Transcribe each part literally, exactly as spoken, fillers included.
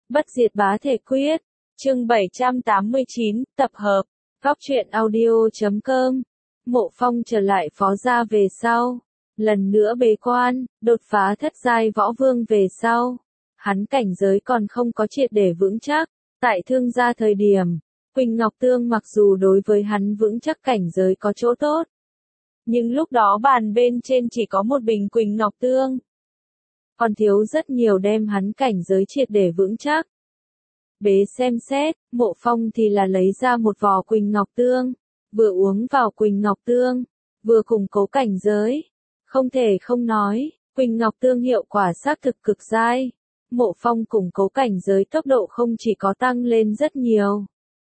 Bất diệt bá thể quyết, chương bảy trăm tám mươi chín, tập hợp, góc truyện audio chấm com. Mộ Phong trở lại phó gia về sau, lần nữa bế quan, đột phá thất giai võ vương về sau. Hắn cảnh giới còn không có triệt để vững chắc, tại thương gia thời điểm, Quỳnh Ngọc Tương mặc dù đối với hắn vững chắc cảnh giới có chỗ tốt. Nhưng lúc đó bàn bên trên chỉ có một bình Quỳnh Ngọc Tương. Còn thiếu rất nhiều đem hắn cảnh giới triệt để vững chắc. Bế xem xét, Mộ Phong thì là lấy ra một vò Quỳnh Ngọc Tương, vừa uống vào Quỳnh Ngọc Tương, vừa củng cố cảnh giới. Không thể không nói, Quỳnh Ngọc Tương hiệu quả xác thực cực dai. Mộ Phong củng cố cảnh giới tốc độ không chỉ có tăng lên rất nhiều.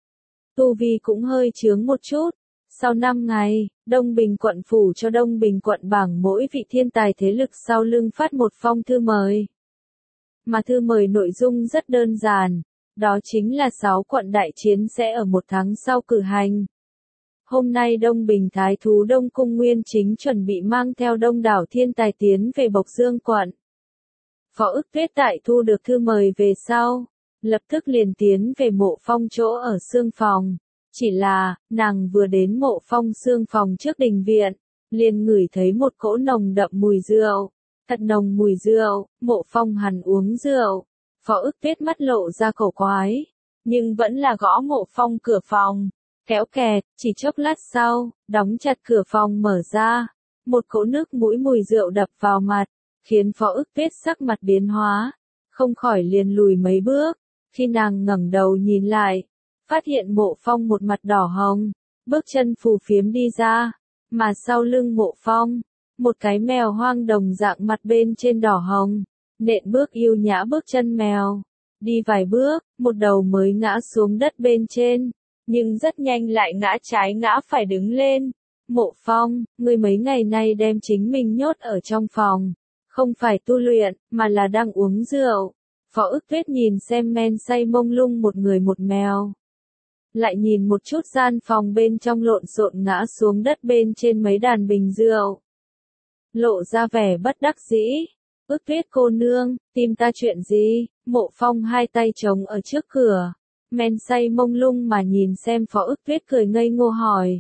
Tu vi cũng hơi chướng một chút. Sau năm ngày, Đông Bình quận phủ cho Đông Bình quận bảng mỗi vị thiên tài thế lực sau lưng phát một phong thư mời. Mà thư mời nội dung rất đơn giản, đó chính là sáu quận đại chiến sẽ ở một tháng sau cử hành. Hôm nay Đông Bình Thái thú Đông Cung Nguyên Chính chuẩn bị mang theo đông đảo thiên tài tiến về Bộc Dương quận. Phó Ức Tuyết tại thu được thư mời về sau, lập tức liền tiến về Mộ Phong chỗ ở xương phòng. Chỉ là, nàng vừa đến Mộ Phong xương phòng trước đình viện, liền ngửi thấy một cỗ nồng đậm mùi rượu. Thật nồng mùi rượu, Mộ Phong hẳn uống rượu. Phó Ức Tuyết mắt lộ ra cổ quái, nhưng vẫn là gõ Mộ Phong cửa phòng. Kéo kẹt, chỉ chốc lát sau, đóng chặt cửa phòng mở ra. Một cỗ nước mũi mùi rượu đập vào mặt, khiến Phó Ức Tuyết sắc mặt biến hóa. Không khỏi liền lùi mấy bước, khi nàng ngẩng đầu nhìn lại. Phát hiện Mộ Phong một mặt đỏ hồng, bước chân phù phiếm đi ra, mà sau lưng Mộ Phong, một cái mèo hoang đồng dạng mặt bên trên đỏ hồng, nện bước yêu nhã bước chân mèo, đi vài bước, một đầu mới ngã xuống đất bên trên, nhưng rất nhanh lại ngã trái ngã phải đứng lên. Mộ Phong, ngươi mấy ngày nay đem chính mình nhốt ở trong phòng, không phải tu luyện, mà là đang uống rượu. Phó Ức Tuyết nhìn xem men say mông lung một người một mèo. Lại nhìn một chút gian phòng bên trong lộn xộn ngã xuống đất bên trên mấy đàn bình rượu. Lộ ra vẻ bất đắc dĩ. Ức Tuyết cô nương, tìm ta chuyện gì? Mộ Phong hai tay trống ở trước cửa. Men say mông lung mà nhìn xem Phó Ức Tuyết cười ngây ngô hỏi.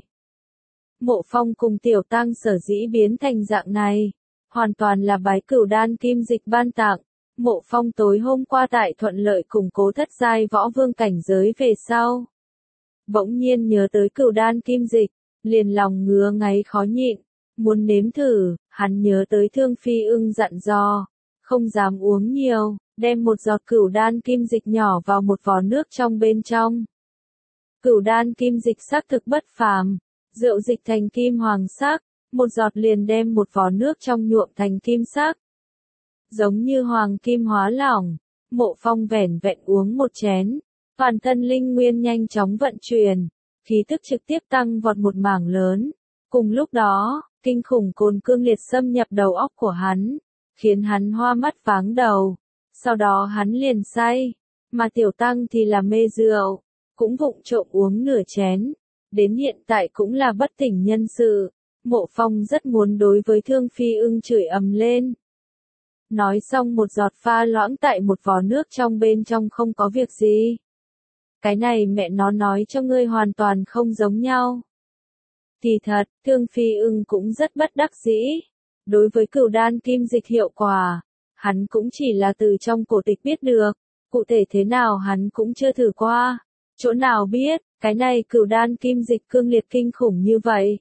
Mộ Phong cùng Tiểu Tăng sở dĩ biến thành dạng này. Hoàn toàn là bái cửu đan kim dịch ban tặng. Mộ Phong tối hôm qua tại thuận lợi củng cố thất giai võ vương cảnh giới về sau. Bỗng nhiên nhớ tới cửu đan kim dịch, liền lòng ngứa ngáy khó nhịn, muốn nếm thử. Hắn nhớ tới Thương Phi Ưng dặn dò, không dám uống nhiều, đem một giọt cửu đan kim dịch nhỏ vào một vò nước trong bên trong. Cửu đan kim dịch sắc thực bất phàm, rượu dịch thành kim hoàng sắc, một giọt liền đem một vò nước trong nhuộm thành kim sắc. Giống như hoàng kim hóa lỏng, Mộ Phong vẻn vẹn uống một chén. Toàn thân linh nguyên nhanh chóng vận chuyển, khí tức trực tiếp tăng vọt một mảng lớn. Cùng lúc đó, kinh khủng cồn cương liệt xâm nhập đầu óc của hắn, khiến hắn hoa mắt váng đầu. Sau đó hắn liền say, mà Tiểu Tăng thì là mê rượu, cũng vụng trộm uống nửa chén. Đến hiện tại cũng là bất tỉnh nhân sự. Mộ Phong rất muốn đối với Thương Phi Ưng chửi ầm lên. Nói xong một giọt pha loãng tại một vò nước trong bên trong không có việc gì. Cái này mẹ nó nói cho ngươi hoàn toàn không giống nhau. Thì thật, Thương Phi Ưng cũng rất bất đắc dĩ. Đối với cửu đan kim dịch hiệu quả, hắn cũng chỉ là từ trong cổ tịch biết được. Cụ thể thế nào hắn cũng chưa thử qua. Chỗ nào biết, cái này cửu đan kim dịch cương liệt kinh khủng như vậy.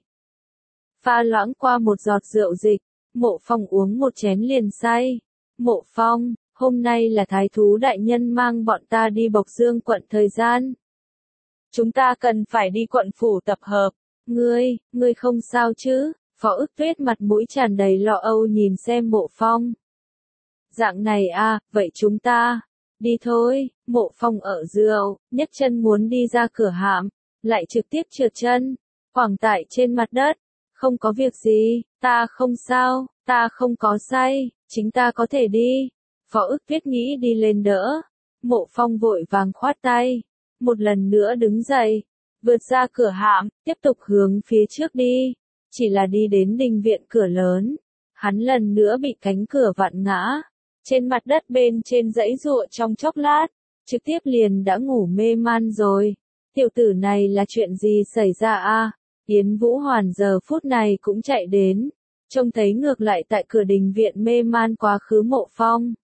Pha loãng qua một giọt rượu dịch, Mộ Phong uống một chén liền say. Mộ Phong, hôm nay là Thái thú đại nhân mang bọn ta đi Bộc Dương quận thời gian. Chúng ta cần phải đi quận phủ tập hợp. Ngươi, ngươi không sao chứ? Phó Ức Tuyết mặt mũi tràn đầy lo âu nhìn xem Mộ Phong. Dạng này à, vậy chúng ta, đi thôi. Mộ Phong ở rượu, nhấc chân muốn đi ra cửa hạm, lại trực tiếp trượt chân, quẳng tại trên mặt đất. Không có việc gì, ta không sao, ta không có say, chính ta có thể đi. Phó Ức Tuyết nghĩ đi lên đỡ. Mộ Phong vội vàng khoát tay, một lần nữa đứng dậy, vượt ra cửa hạm, tiếp tục hướng phía trước đi. Chỉ là đi đến đình viện cửa lớn, hắn lần nữa bị cánh cửa vặn ngã, trên mặt đất bên trên giãy giụa trong chốc lát, trực tiếp liền đã ngủ mê man rồi. Tiểu tử này là chuyện gì xảy ra a? Yến Vũ Hoàn giờ phút này cũng chạy đến, trông thấy ngược lại tại cửa đình viện mê man quá khứ Mộ Phong.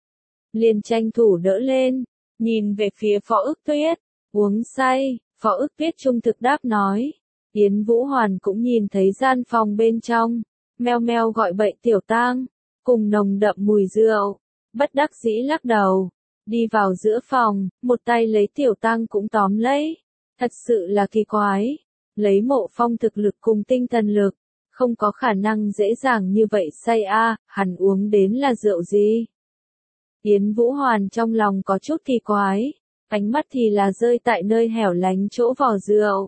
Liền tranh thủ đỡ lên, nhìn về phía Phó Ức Tuyết, uống say, Phó Ức Tuyết trung thực đáp nói. Yến Vũ Hoàn cũng nhìn thấy gian phòng bên trong, meo meo gọi bậy tiểu tang, cùng nồng đậm mùi rượu, bất đắc dĩ lắc đầu, đi vào giữa phòng, một tay lấy tiểu tang cũng tóm lấy, thật sự là kỳ quái, lấy Mộ Phong thực lực cùng tinh thần lực, không có khả năng dễ dàng như vậy say a, à, hắn uống đến là rượu gì? Yến Vũ Hoàn trong lòng có chút kỳ quái, ánh mắt thì là rơi tại nơi hẻo lánh chỗ vò rượu.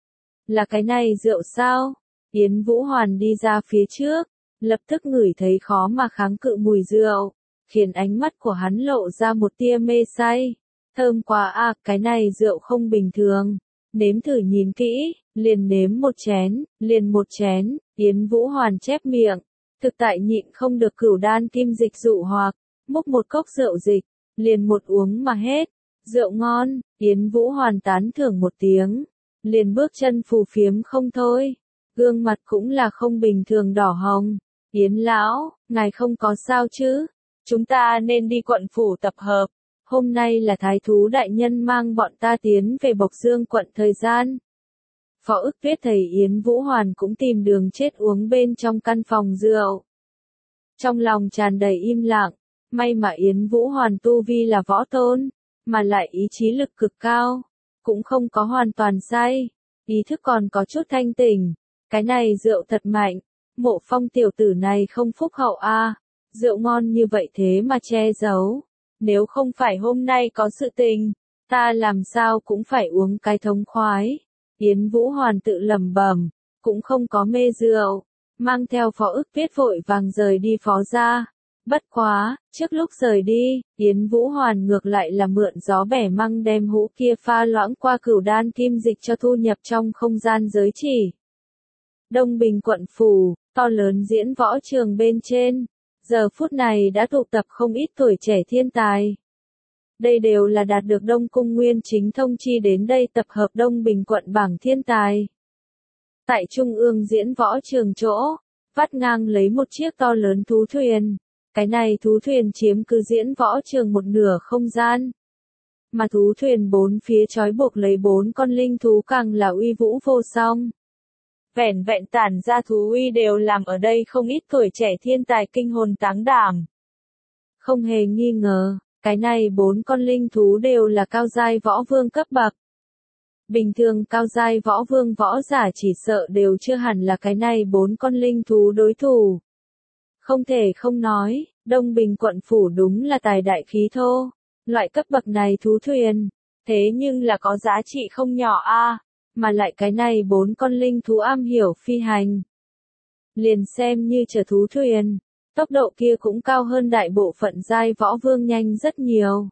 Là cái này rượu sao? Yến Vũ Hoàn đi ra phía trước, lập tức ngửi thấy khó mà kháng cự mùi rượu, khiến ánh mắt của hắn lộ ra một tia mê say. Thơm quá à, cái này rượu không bình thường. Nếm thử nhìn kỹ, liền nếm một chén, liền một chén, Yến Vũ Hoàn chép miệng. Thực tại nhịn không được cửu đan kim dịch dụ hoặc, múc một cốc rượu dịch, liền một uống mà hết. Rượu ngon, Yến Vũ Hoàn tán thưởng một tiếng, liền bước chân phù phiếm không thôi. Gương mặt cũng là không bình thường đỏ hồng. Yến lão, ngài không có sao chứ? Chúng ta nên đi quận phủ tập hợp. Hôm nay là thái thú đại nhân mang bọn ta tiến về Bộc Dương quận thời gian. Phó Ức Tuyết thấy Yến Vũ Hoàn cũng tìm đường chết uống bên trong căn phòng rượu. Trong lòng tràn đầy im lặng, may mà Yến Vũ Hoàn tu vi là võ tôn, mà lại ý chí lực cực cao, cũng không có hoàn toàn say, ý thức còn có chút thanh tỉnh. Cái này rượu thật mạnh, Mộ Phong tiểu tử này không phúc hậu a, à. Rượu ngon như vậy thế mà che giấu. Nếu không phải hôm nay có sự tình, ta làm sao cũng phải uống cái thống khoái. Yến Vũ Hoàn tự lẩm bẩm, cũng không có mê rượu, mang theo Phó Ức Tuyết vội vàng rời đi Phó gia. Bất quá, trước lúc rời đi, Yến Vũ Hoàn ngược lại là mượn gió bẻ măng đem hũ kia pha loãng qua cửu đan kim dịch cho thu nhập trong không gian giới chỉ. Đông Bình quận phủ, to lớn diễn võ trường bên trên, giờ phút này đã tụ tập không ít tuổi trẻ thiên tài. Đây đều là đạt được Đông Cung Nguyên chính thông chi đến đây tập hợp Đông Bình quận bảng thiên tài. Tại trung ương diễn võ trường chỗ, vắt ngang lấy một chiếc to lớn thú thuyền. Cái này thú thuyền chiếm cứ diễn võ trường một nửa không gian. Mà thú thuyền bốn phía trói buộc lấy bốn con linh thú càng là uy vũ vô song. Vẻn vẹn tản ra thú uy đều làm ở đây không ít tuổi trẻ thiên tài kinh hồn táng đảm. Không hề nghi ngờ, cái này bốn con linh thú đều là cao giai võ vương cấp bậc. Bình thường cao giai võ vương võ giả chỉ sợ đều chưa hẳn là cái này bốn con linh thú đối thủ. Không thể không nói, Đông Bình quận phủ đúng là tài đại khí thô. Loại cấp bậc này thú thuyền, thế nhưng là có giá trị không nhỏ a, à, mà lại cái này bốn con linh thú am hiểu phi hành. Liền xem như chở thú thuyền, tốc độ kia cũng cao hơn đại bộ phận giai võ vương nhanh rất nhiều.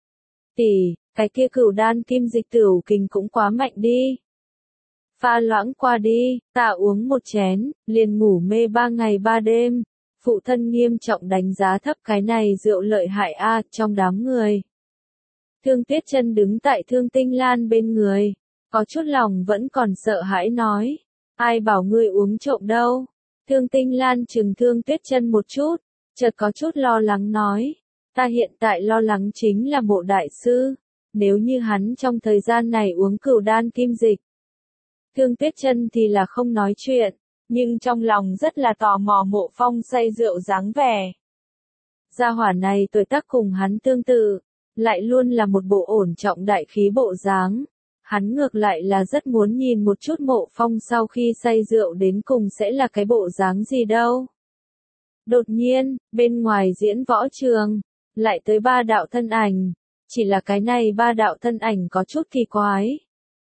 Tỷ, cái kia cửu đan kim dịch tửu kình cũng quá mạnh đi. Pha loãng qua đi, ta uống một chén, liền ngủ mê ba ngày ba đêm. Phụ thân nghiêm trọng đánh giá thấp cái này rượu lợi hại a, à, trong đám người. Thương Tuyết Chân đứng tại Thương Tinh Lan bên người, có chút lòng vẫn còn sợ hãi nói, ai bảo ngươi uống trộm đâu. Thương Tinh Lan trừng Thương Tuyết Chân một chút, chợt có chút lo lắng nói, ta hiện tại lo lắng chính là Mộ đại sư, nếu như hắn trong thời gian này uống cửu đan kim dịch. Thương Tuyết Chân thì là không nói chuyện, nhưng trong lòng rất là tò mò Mộ Phong say rượu dáng vẻ. Gia hỏa này tuổi tác cùng hắn tương tự, lại luôn là một bộ ổn trọng đại khí bộ dáng. Hắn ngược lại là rất muốn nhìn một chút Mộ Phong sau khi say rượu đến cùng sẽ là cái bộ dáng gì đâu. Đột nhiên, bên ngoài diễn võ trường, lại tới ba đạo thân ảnh, chỉ là cái này ba đạo thân ảnh có chút kỳ quái.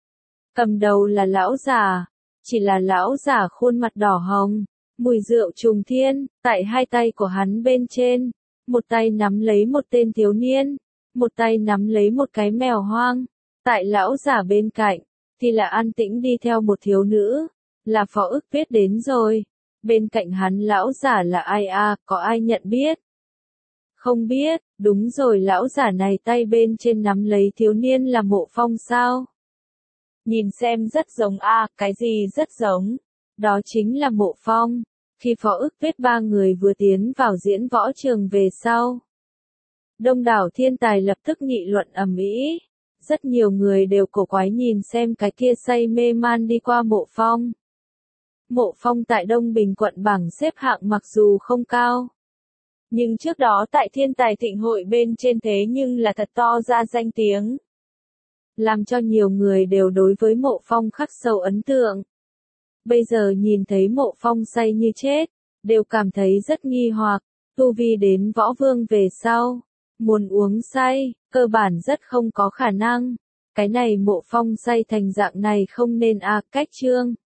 Cầm đầu là lão già, chỉ là lão già khuôn mặt đỏ hồng, mùi rượu trùng thiên, tại hai tay của hắn bên trên, một tay nắm lấy một tên thiếu niên, một tay nắm lấy một cái mèo hoang. Tại lão già bên cạnh, thì là an tĩnh đi theo một thiếu nữ, là Phó Ức Tuyết đến rồi. Bên cạnh hắn lão già là ai a, à, có ai nhận biết? Không biết, đúng rồi lão giả này tay bên trên nắm lấy thiếu niên là Mộ Phong sao? Nhìn xem rất giống a, à, cái gì rất giống? Đó chính là Mộ Phong. Khi Phó Ức Tuyết ba người vừa tiến vào diễn võ trường về sau, đông đảo thiên tài lập tức nghị luận ầm ĩ. Rất nhiều người đều cổ quái nhìn xem cái kia say mê man đi qua Mộ Phong. Mộ Phong tại Đông Bình quận bảng xếp hạng mặc dù không cao, nhưng trước đó tại thiên tài thịnh hội bên trên thế nhưng là thật to ra danh tiếng, làm cho nhiều người đều đối với Mộ Phong khắc sâu ấn tượng. Bây giờ nhìn thấy Mộ Phong say như chết, đều cảm thấy rất nghi hoặc, tu vi đến võ vương về sau, muốn uống say, cơ bản rất không có khả năng. Cái này Mộ Phong say thành dạng này không nên a, cách chương.